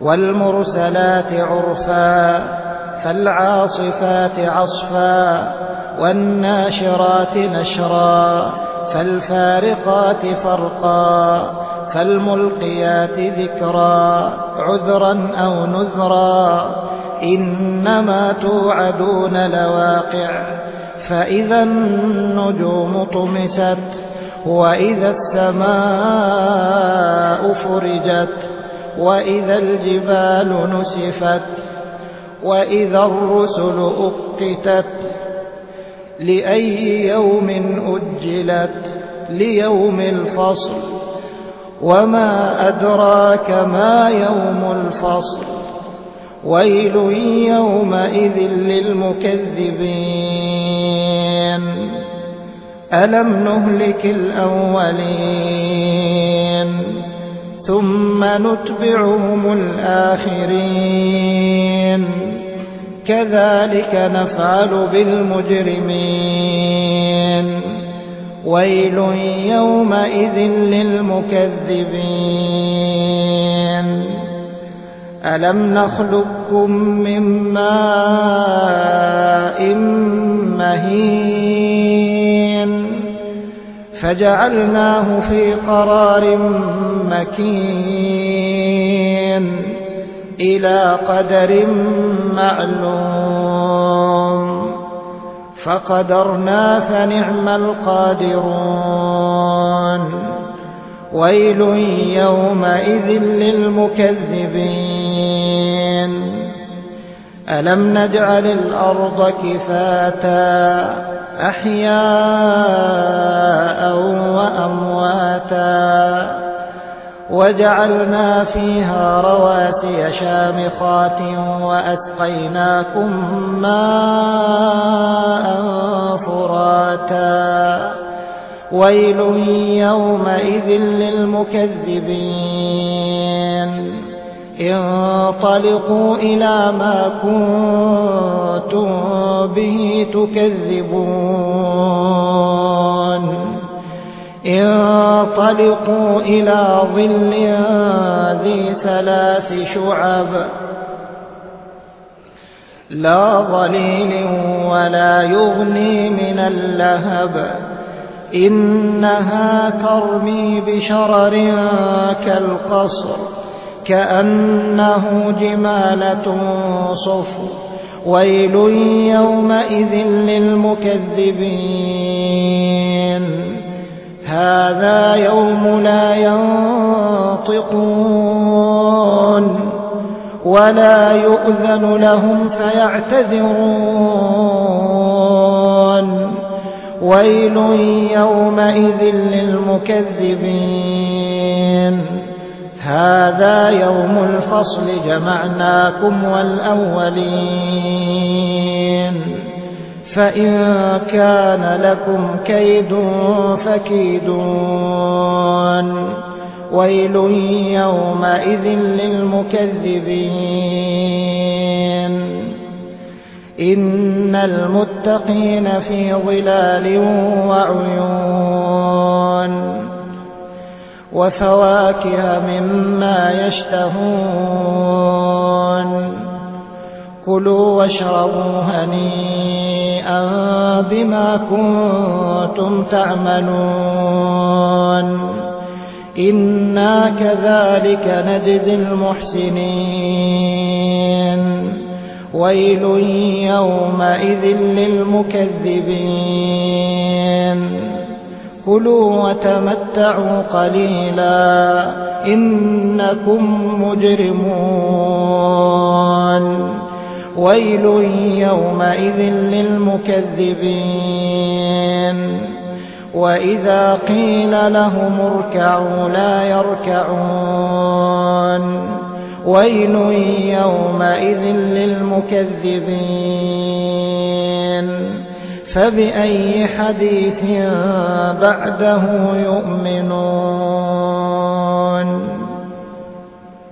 والمرسلات عرفا فالعاصفات عصفا والناشرات نشرا فالفارقات فرقا فالملقيات ذكرا عذرا أو نذرا إنما توعدون لواقع فإذا النجوم طمست وإذا السماء فرجت وإذا الجبال نسفت وإذا الرسل أقتت لأي يوم أجلت ليوم الفصل وما أدراك ما يوم الفصل ويل يومئذ للمكذبين ألم نهلك الأولين ثم نتبعهم الآخرين كذلك نفعل بالمجرمين ويل يومئذ للمكذبين ألم نخلقكم من ماء مهين فجعلناه في قرار مكين إلى قدر معلوم فقدرنا فنعم القادرون ويل يومئذ للمكذبين ألم نجعل الأرض كفاتا أحياء وأمواتا وجعلنا فيها رواسي شامخات وأسقيناكم ماء فراتا ويل يومئذ للمكذبين انطلقوا إلى ما كنتم به تكذبون انطلقوا إلى ظل ذي 3 شعب لا ظليل ولا يغني من اللهب إنها ترمي بشرر كالقصر كأنه جمالة صفر ويل يومئذ للمكذبين هذا يوم لا ينطقون ولا يؤذن لهم فيعتذرون ويل يومئذ للمكذبين هذا يوم الفصل جمعناكم والأولين فإن كان لكم كيد فكيدون ويل يومئذ للمكذبين إن المتقين في ظلال وعيون وفواكه مما يشتهون كلوا واشربوا هنيئا بما كنتم تعملون إنا كذلك نجزي المحسنين ويل يومئذ للمكذبين كلوا وتمتعوا قليلا إنكم مجرمون ويل يومئذ للمكذبين وإذا قيل لهم اركعوا لا يركعون ويل يومئذ للمكذبين فبأي حديث بعده يؤمنون